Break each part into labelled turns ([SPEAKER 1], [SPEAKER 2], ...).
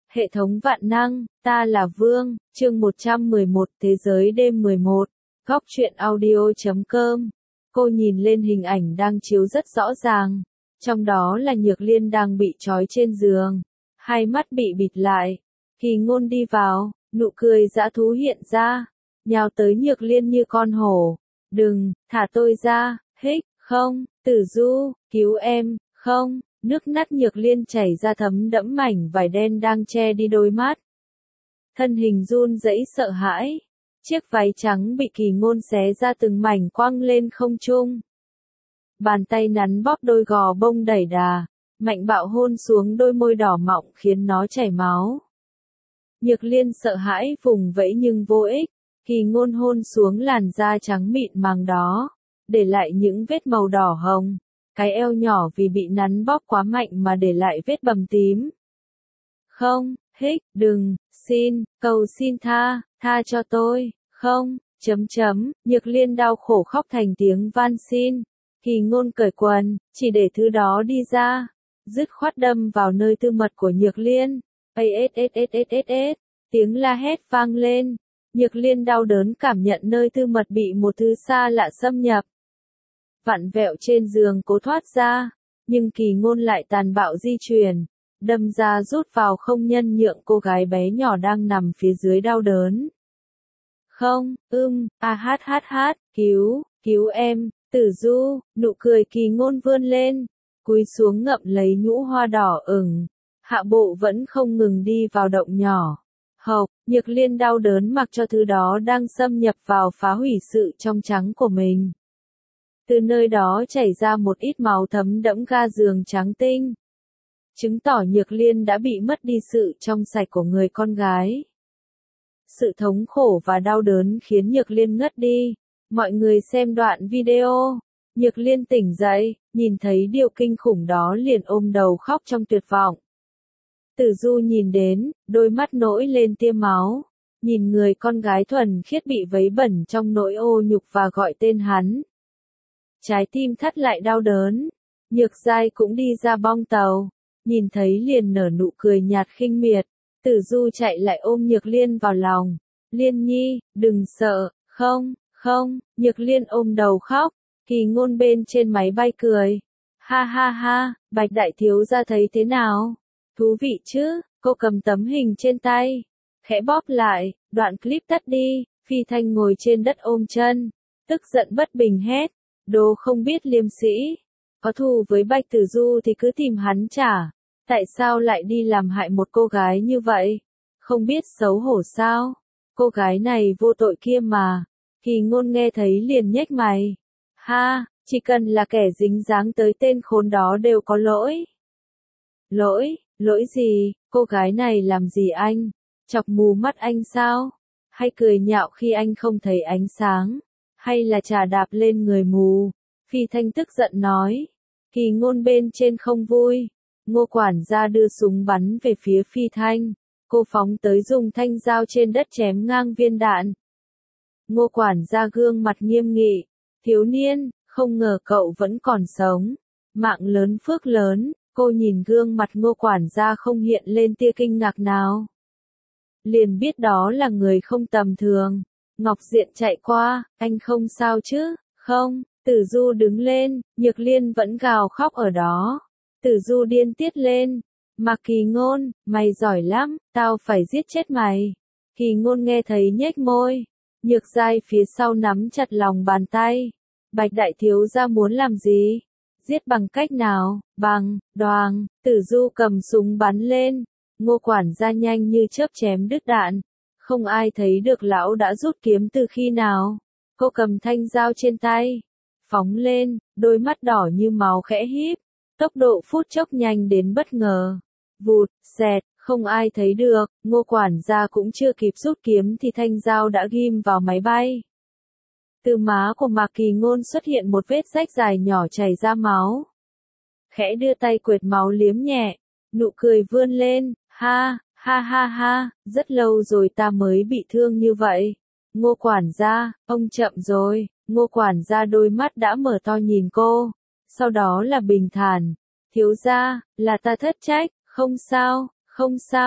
[SPEAKER 1] Hệ thống vạn năng, ta là Vương, chương 111, Thế giới đêm 11, góc truyện audio.com. Cô nhìn lên hình ảnh đang chiếu rất rõ ràng. Trong đó là Nhược Liên đang bị trói trên giường. Hai mắt bị bịt lại. Kỳ Ngôn đi vào, nụ cười dã thú hiện ra. Nhào tới Nhược Liên như con hổ. Đừng, thả tôi ra, hích, không, Tử Du, cứu em, không. Nước mắt Nhược Liên chảy ra thấm đẫm mảnh vải đen đang che đi đôi mắt. Thân hình run rẩy sợ hãi. Chiếc váy trắng bị Kỳ Ngôn xé ra từng mảnh quăng lên không trung. Bàn tay nắn bóp đôi gò bông đẩy đà, mạnh bạo hôn xuống đôi môi đỏ mọng khiến nó chảy máu. Nhược Liên sợ hãi vùng vẫy nhưng vô ích. Kỳ Ngôn hôn xuống làn da trắng mịn màng đó, để lại những vết màu đỏ hồng. Cái eo nhỏ vì bị nắn bóp quá mạnh mà để lại vết bầm tím. Không, hích, đừng, xin, cầu xin tha cho tôi, không, Nhược Liên đau khổ khóc thành tiếng van xin. Kỳ Ngôn cởi quần, chỉ để thứ đó đi ra, dứt khoát đâm vào nơi tư mật của Nhược Liên. Tiếng la hét vang lên. Nhược Liên đau đớn cảm nhận nơi tư mật bị một thứ xa lạ xâm nhập. Vặn vẹo trên giường cố thoát ra, nhưng Kỳ Ngôn lại tàn bạo di chuyển, đâm ra rút vào không nhân nhượng cô gái bé nhỏ đang nằm phía dưới đau đớn. Không, cứu em, Tử Du, nụ cười Kỳ Ngôn vươn lên, cúi xuống ngậm lấy nhũ hoa đỏ ửng, hạ bộ vẫn không ngừng đi vào động nhỏ. Nhược Liên đau đớn mặc cho thứ đó đang xâm nhập vào phá hủy sự trong trắng của mình. Từ nơi đó chảy ra một ít máu thấm đẫm ga giường trắng tinh. Chứng tỏ Nhược Liên đã bị mất đi sự trong sạch của người con gái. Sự thống khổ và đau đớn khiến Nhược Liên ngất đi. Mọi người xem đoạn video. Nhược Liên tỉnh dậy, nhìn thấy điều kinh khủng đó liền ôm đầu khóc trong tuyệt vọng. Tử Du nhìn đến, đôi mắt nổi lên tia máu. Nhìn người con gái thuần khiết bị vấy bẩn trong nỗi ô nhục và gọi tên hắn. Trái tim thắt lại đau đớn. Nhược Giai cũng đi ra bong tàu, nhìn thấy liền nở nụ cười nhạt khinh miệt. Tử Du chạy lại ôm Nhược Liên vào lòng. Liên nhi, đừng sợ, không, Nhược Liên ôm đầu khóc. Kỳ Ngôn bên trên máy bay cười. Ha, Bạch đại thiếu gia thấy thế nào? Thú vị chứ? Cô cầm tấm hình trên tay, khẽ bóp lại, đoạn clip tắt đi. Phi Thanh ngồi trên đất ôm chân, tức giận bất bình hét. Đồ không biết liêm sĩ, có thù với Bạch Tử Du thì cứ tìm hắn trả. Tại sao lại đi làm hại một cô gái như vậy? Không biết xấu hổ sao? Cô gái này vô tội kia mà. Kỳ Ngôn nghe thấy liền nhếch mày. Chỉ cần là kẻ dính dáng tới tên khốn đó đều có lỗi. Lỗi gì? Cô gái này làm gì anh? Chọc mù mắt anh sao? Hay cười nhạo khi anh không thấy ánh sáng? Hay là trà đạp lên người mù? Phi Thanh tức giận nói. Kỳ Ngôn bên trên không vui. Ngô quản gia đưa súng bắn về phía Phi Thanh. Cô phóng tới dùng thanh dao trên đất chém ngang viên đạn. Ngô quản gia gương mặt nghiêm nghị. Thiếu niên, không ngờ cậu vẫn còn sống. Mạng lớn phước lớn. Cô nhìn gương mặt Ngô quản gia không hiện lên tia kinh ngạc nào. Liền biết đó là người không tầm thường. Ngọc Diện chạy qua, anh không sao chứ? Không. Tử Du đứng lên, Nhược Liên vẫn gào khóc ở đó. Tử Du điên tiết lên. Mạc Kỳ Ngôn, mày giỏi lắm, tao phải giết chết mày. Kỳ Ngôn nghe thấy nhếch môi. Nhược Giai phía sau nắm chặt lòng bàn tay. Bạch đại thiếu gia muốn làm gì? Giết bằng cách nào? Đoàng, Tử Du cầm súng bắn lên. Ngô quản gia nhanh như chớp chém đứt đạn. Không ai thấy được lão đã rút kiếm từ khi nào. Cô cầm thanh dao trên tay, phóng lên, đôi mắt đỏ như máu khẽ híp. Tốc độ phút chốc nhanh đến bất ngờ. Vụt, xẹt, không ai thấy được. Ngô quản gia cũng chưa kịp rút kiếm thì thanh dao đã ghim vào máy bay. Từ má của Mạc Kỳ Ngôn xuất hiện một vết rách dài nhỏ chảy ra máu. Khẽ đưa tay quệt máu liếm nhẹ, nụ cười vươn lên. Ha, rất lâu rồi ta mới bị thương như vậy. Ngô quản gia, ông chậm rồi. Ngô quản gia đôi mắt đã mở to nhìn cô, sau đó là bình thản. Thiếu gia, là ta thất trách, không sao,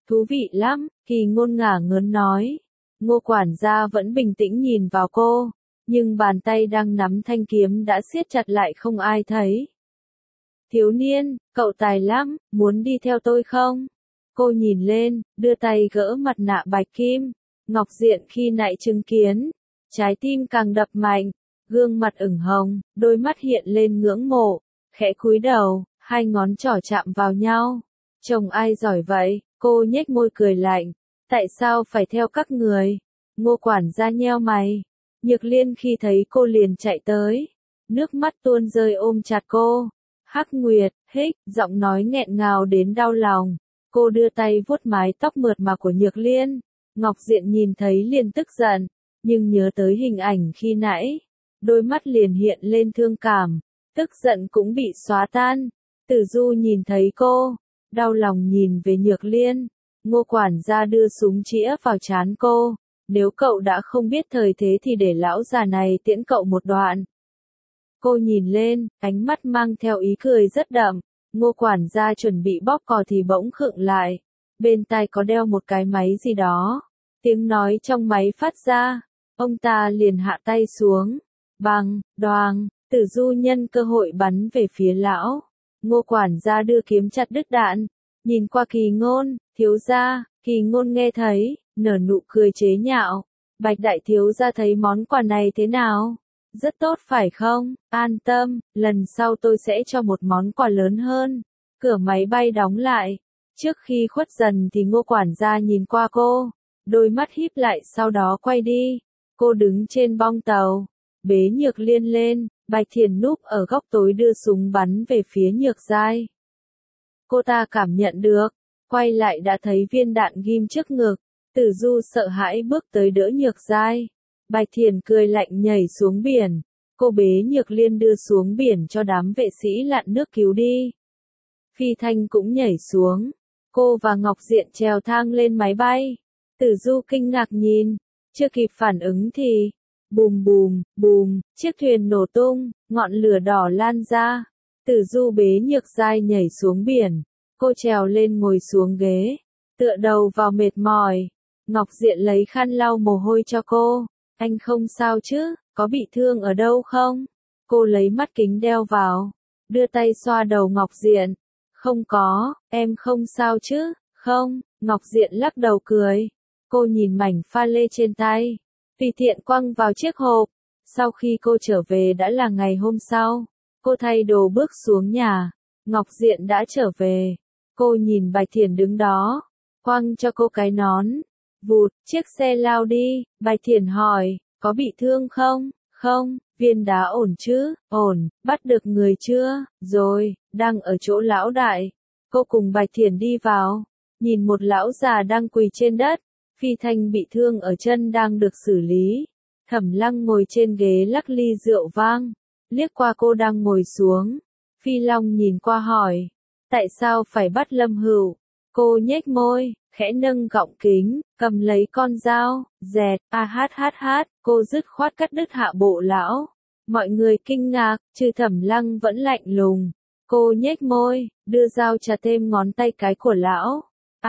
[SPEAKER 1] Thú vị lắm, Kỳ Ngôn ngả ngớn nói. Ngô quản gia vẫn bình tĩnh nhìn vào cô, nhưng bàn tay đang nắm thanh kiếm đã siết chặt lại không ai thấy. Thiếu niên, cậu tài lắm, muốn đi theo tôi không? Cô nhìn lên, đưa tay gỡ mặt nạ bạch kim. Ngọc Diện khi nãy chứng kiến, trái tim càng đập mạnh, gương mặt ửng hồng, đôi mắt hiện lên ngưỡng mộ, khẽ cúi đầu, hai ngón trỏ chạm vào nhau. Chồng ai giỏi vậy? Cô nhếch môi cười lạnh. Tại sao phải theo các người? Ngô quản gia nheo mày. Nhược Liên khi thấy cô liền chạy tới, nước mắt tuôn rơi ôm chặt cô. Hắc Nguyệt, hích, giọng nói nghẹn ngào đến đau lòng. Cô đưa tay vuốt mái tóc mượt mà của Nhược Liên. Ngọc Diện nhìn thấy liền tức giận, nhưng nhớ tới hình ảnh khi nãy, đôi mắt liền hiện lên thương cảm, tức giận cũng bị xóa tan. Tử Du nhìn thấy cô, đau lòng nhìn về Nhược Liên. Ngô quản gia đưa súng chĩa vào trán cô. Nếu cậu đã không biết thời thế thì để lão già này tiễn cậu một đoạn. Cô nhìn lên, ánh mắt mang theo ý cười rất đậm. Ngô quản gia chuẩn bị bóp cò thì bỗng khựng lại. Bên tai có đeo một cái máy gì đó. Tiếng nói trong máy phát ra. Ông ta liền hạ tay xuống. Bằng, đoàng, Tử Du nhân cơ hội bắn về phía lão. Ngô quản gia đưa kiếm chặt đứt đạn. Nhìn qua Kỳ Ngôn, thiếu gia. Kỳ Ngôn nghe thấy, nở nụ cười chế nhạo. Bạch đại thiếu gia thấy món quà này thế nào? Rất tốt phải không? An tâm, lần sau tôi sẽ cho một món quà lớn hơn. Cửa máy bay đóng lại. Trước khi khuất dần thì Ngô quản gia nhìn qua cô, đôi mắt híp lại sau đó quay đi. Cô đứng trên bong tàu, bế Nhược Liên lên, Bạch Thiền núp ở góc tối đưa súng bắn về phía Nhược Giai. Cô ta cảm nhận được, quay lại đã thấy viên đạn ghim trước ngực. Tử Du sợ hãi bước tới đỡ Nhược Giai. Bạch Thiền cười lạnh nhảy xuống biển. Cô bế Nhược Liên đưa xuống biển cho đám vệ sĩ lặn nước cứu đi. Phi Thanh cũng nhảy xuống. Cô và Ngọc Diện trèo thang lên máy bay. Tử Du kinh ngạc nhìn, chưa kịp phản ứng thì bùm bùm, bùm, chiếc thuyền nổ tung, ngọn lửa đỏ lan ra. Tử Du bế Nhược Giai nhảy xuống biển. Cô trèo lên ngồi xuống ghế, tựa đầu vào mệt mỏi. Ngọc Diện lấy khăn lau mồ hôi cho cô. Anh không sao chứ, có bị thương ở đâu không? Cô lấy mắt kính đeo vào, đưa tay xoa đầu Ngọc Diện. Không có, em không sao chứ, không? Ngọc Diện lắc đầu cười. Cô nhìn mảnh pha lê trên tay, tùy tiện quăng vào chiếc hộp. Sau khi cô trở về đã là ngày hôm sau. Cô thay đồ bước xuống nhà. Ngọc Diện đã trở về. Cô nhìn Bạch Thiền đứng đó, quăng cho cô cái nón. Vụt, chiếc xe lao đi. Bạch Thiền hỏi, có bị thương không? Không, viên đá ổn chứ? Ổn, bắt được người chưa? Rồi, đang ở chỗ lão đại. Cô cùng Bạch Thiền đi vào, nhìn một lão già đang quỳ trên đất. Phi Thanh bị thương ở chân đang được xử lý. Thẩm Lăng ngồi trên ghế lắc ly rượu vang, liếc qua cô đang ngồi xuống. Phi Long nhìn qua hỏi, tại sao phải bắt Lâm Hữu? Cô nhếch môi, khẽ nâng gọng kính, cầm lấy con dao, dẹt, cô dứt khoát cắt đứt hạ bộ lão. Mọi người kinh ngạc, trừ Thẩm Lăng vẫn lạnh lùng. Cô nhếch môi, đưa dao chặt thêm ngón tay cái của lão.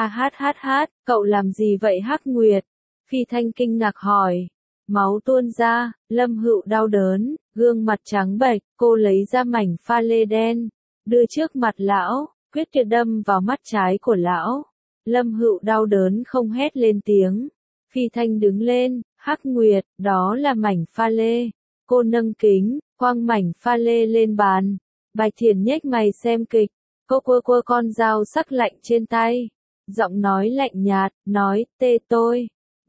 [SPEAKER 1] Cậu làm gì vậy Hắc Nguyệt? Phi Thanh kinh ngạc hỏi. Máu tuôn ra, Lâm Hữu đau đớn, gương mặt trắng bệch, cô lấy ra mảnh pha lê đen, đưa trước mặt lão, quyết tuyệt đâm vào mắt trái của lão. Lâm Hữu đau đớn không hét lên tiếng. Phi Thanh đứng lên, Hắc Nguyệt, đó là mảnh pha lê. Cô nâng kính, quăng mảnh pha lê lên bàn. Bạch Thiền nhếch mày xem kịch. Cô quơ con dao sắc lạnh trên tay. Giọng nói lạnh nhạt, nói, tê tôi.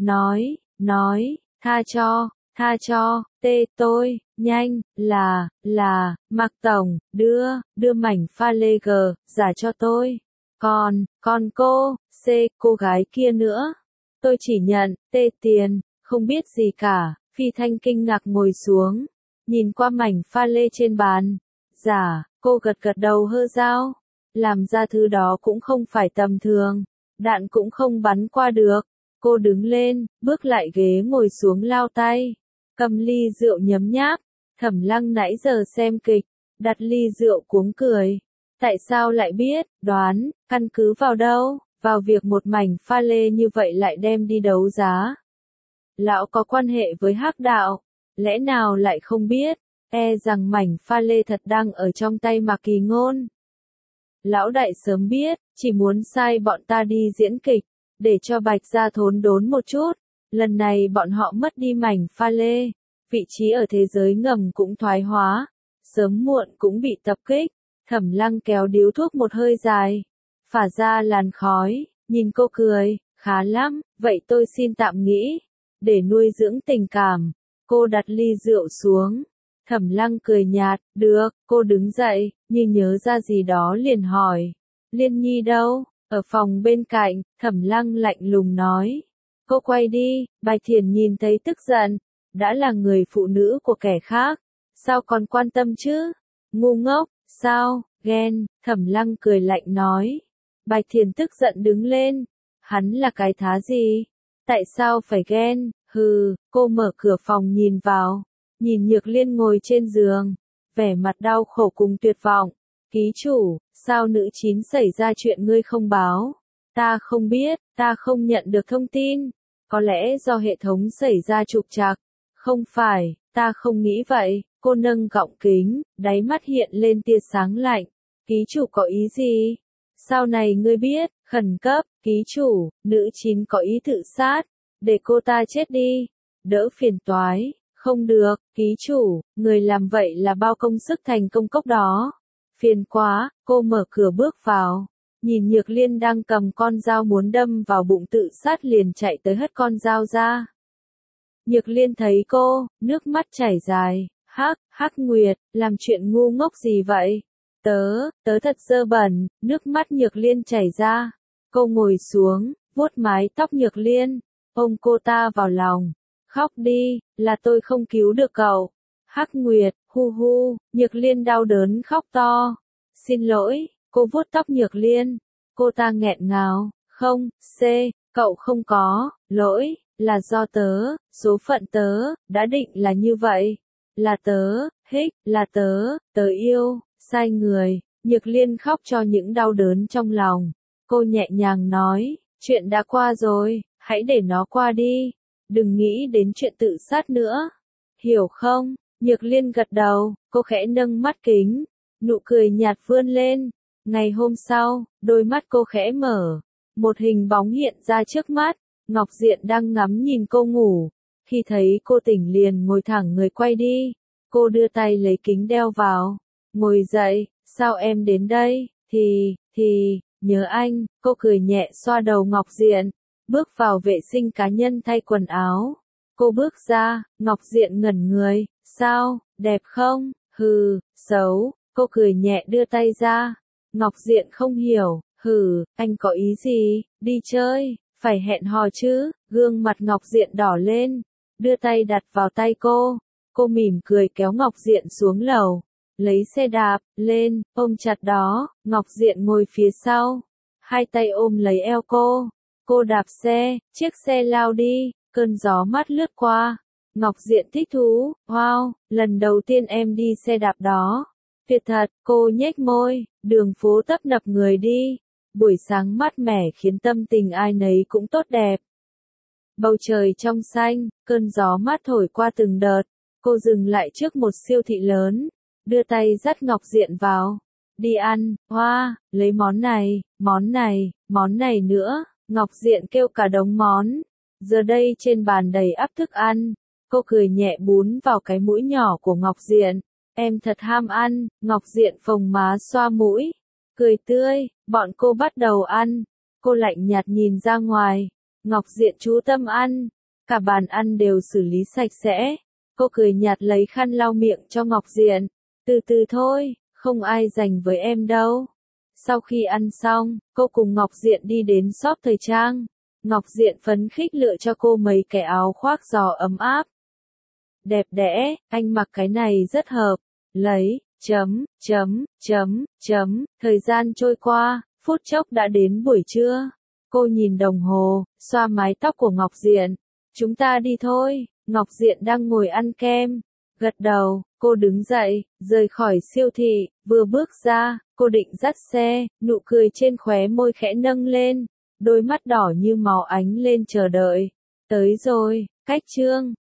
[SPEAKER 1] Nói, tha cho, tê tôi, nhanh, là, Mạc Tổng, đưa mảnh pha lê giả cho tôi. Còn cô gái kia nữa. Tôi chỉ nhận, tê tiền, không biết gì cả. Phi Thanh kinh ngạc ngồi xuống, nhìn qua mảnh pha lê trên bàn. Giả, cô gật đầu hơ dao. Làm ra thứ đó cũng không phải tầm thường. Đạn cũng không bắn qua được. Cô đứng lên, bước lại ghế ngồi xuống lao tay. Cầm ly rượu nhấm nháp. Thẩm Lăng nãy giờ xem kịch, đặt ly rượu cuống cười. Tại sao lại biết, đoán, căn cứ vào đâu? vào việc một mảnh pha lê như vậy lại đem đi đấu giá. Lão có quan hệ với Hắc đạo, lẽ nào lại không biết, e rằng mảnh pha lê thật đang ở trong tay Mạc Kỳ Ngôn. Lão đại sớm biết, chỉ muốn sai bọn ta đi diễn kịch, để cho Bạch gia thốn đốn một chút, lần này bọn họ mất đi mảnh pha lê, vị trí ở thế giới ngầm cũng thoái hóa, sớm muộn cũng bị tập kích. Thẩm Lăng kéo điếu thuốc một hơi dài, phả ra làn khói, nhìn cô cười, khá lắm, vậy tôi xin tạm nghĩ, để nuôi dưỡng tình cảm. Cô đặt ly rượu xuống. Thẩm Lăng cười nhạt, được, cô đứng dậy, như nhớ ra gì đó liền hỏi, Liên Nhi đâu? Ở phòng bên cạnh, Thẩm Lăng lạnh lùng nói. Cô quay đi, Bạch Thiền nhìn thấy tức giận, đã là người phụ nữ của kẻ khác, sao còn quan tâm chứ? Ngu ngốc, sao, ghen, Thẩm Lăng cười lạnh nói. Bạch Thiền tức giận đứng lên, hắn là cái thá gì? Tại sao phải ghen? Hừ, cô mở cửa phòng nhìn vào, nhìn Nhược Liên ngồi trên giường, vẻ mặt đau khổ cùng tuyệt vọng. Ký chủ, sao nữ chín xảy ra chuyện ngươi không báo? Ta không biết, ta không nhận được thông tin. Có lẽ do hệ thống xảy ra trục trặc. Không phải, ta không nghĩ vậy. Cô nâng gọng kính, đáy mắt hiện lên tia sáng lạnh. Ký chủ có ý gì? Sau này ngươi biết, khẩn cấp, ký chủ, nữ chín có ý tự sát. Để cô ta chết đi. Đỡ phiền toái. Không được, ký chủ, người làm vậy là bao công sức thành công cốc đó. Phiền quá, cô mở cửa bước vào. Nhìn Nhược Liên đang cầm con dao muốn đâm vào bụng tự sát liền chạy tới hất con dao ra. Nhược Liên thấy cô, nước mắt chảy dài. Hắc Nguyệt, làm chuyện ngu ngốc gì vậy? Tớ thật dơ bẩn, nước mắt Nhược Liên chảy ra. Cô ngồi xuống, vuốt mái tóc Nhược Liên, ôm cô ta vào lòng. Khóc đi, là tôi không cứu được cậu. Hắc Nguyệt, hu hu, Nhược Liên đau đớn khóc to. Xin lỗi, cô vuốt tóc Nhược Liên. Cô ta nghẹn ngào, không, cậu không có, lỗi, là do tớ, số phận tớ, đã định là như vậy. Là tớ, là tớ yêu, sai người. Nhược Liên khóc cho những đau đớn trong lòng. Cô nhẹ nhàng nói, chuyện đã qua rồi, hãy để nó qua đi. Đừng nghĩ đến chuyện tự sát nữa. Hiểu không? Nhược Liên gật đầu, cô khẽ nâng mắt kính. Nụ cười nhạt vươn lên. Ngày hôm sau, đôi mắt cô khẽ mở. Một hình bóng hiện ra trước mắt. Ngọc Diện đang ngắm nhìn cô ngủ. Khi thấy cô tỉnh liền ngồi thẳng người quay đi. Cô đưa tay lấy kính đeo vào. Ngồi dậy, sao em đến đây? Nhớ anh. Cô cười nhẹ xoa đầu Ngọc Diện. Bước vào vệ sinh cá nhân thay quần áo. Cô bước ra, Ngọc Diện ngẩn người, sao, đẹp không? Hừ, xấu, cô cười nhẹ đưa tay ra. Ngọc Diện không hiểu, hừ, anh có ý gì, đi chơi, phải hẹn hò chứ, gương mặt Ngọc Diện đỏ lên, đưa tay đặt vào tay cô mỉm cười kéo Ngọc Diện xuống lầu, lấy xe đạp, lên, ôm chặt đó, Ngọc Diện ngồi phía sau, hai tay ôm lấy eo cô đạp xe, chiếc xe lao đi, cơn gió mát lướt qua. Ngọc Diện thích thú, wow, lần đầu tiên em đi xe đạp đó. Tuyệt thật, cô nhếch môi, đường phố tấp nập người đi. Buổi sáng mát mẻ khiến tâm tình ai nấy cũng tốt đẹp. Bầu trời trong xanh, cơn gió mát thổi qua từng đợt. Cô dừng lại trước một siêu thị lớn, đưa tay dắt Ngọc Diện vào. Đi ăn, hoa, lấy món này nữa. Ngọc Diện kêu cả đống món. Giờ đây trên bàn đầy ắp thức ăn. Cô cười nhẹ bún vào cái mũi nhỏ của Ngọc Diện. Em thật ham ăn. Ngọc Diện phồng má xoa mũi. Cười tươi, bọn cô bắt đầu ăn. Cô lạnh nhạt nhìn ra ngoài. Ngọc Diện chú tâm ăn. Cả bàn ăn đều xử lý sạch sẽ. Cô cười nhạt lấy khăn lau miệng cho Ngọc Diện. Từ từ thôi, không ai giành với em đâu. Sau khi ăn xong, cô cùng Ngọc Diện đi đến shop thời trang. Ngọc Diện phấn khích lựa cho cô mấy cái áo khoác giò ấm áp. Đẹp đẽ, anh mặc cái này rất hợp. Lấy, thời gian trôi qua, phút chốc đã đến buổi trưa. Cô nhìn đồng hồ, xoa mái tóc của Ngọc Diện. Chúng ta đi thôi, Ngọc Diện đang ngồi ăn kem. Gật đầu, cô đứng dậy, rời khỏi siêu thị, vừa bước ra, cô định dắt xe, nụ cười trên khóe môi khẽ nâng lên. đôi mắt đỏ như máu ánh lên chờ đợi. Tới rồi, cách chương.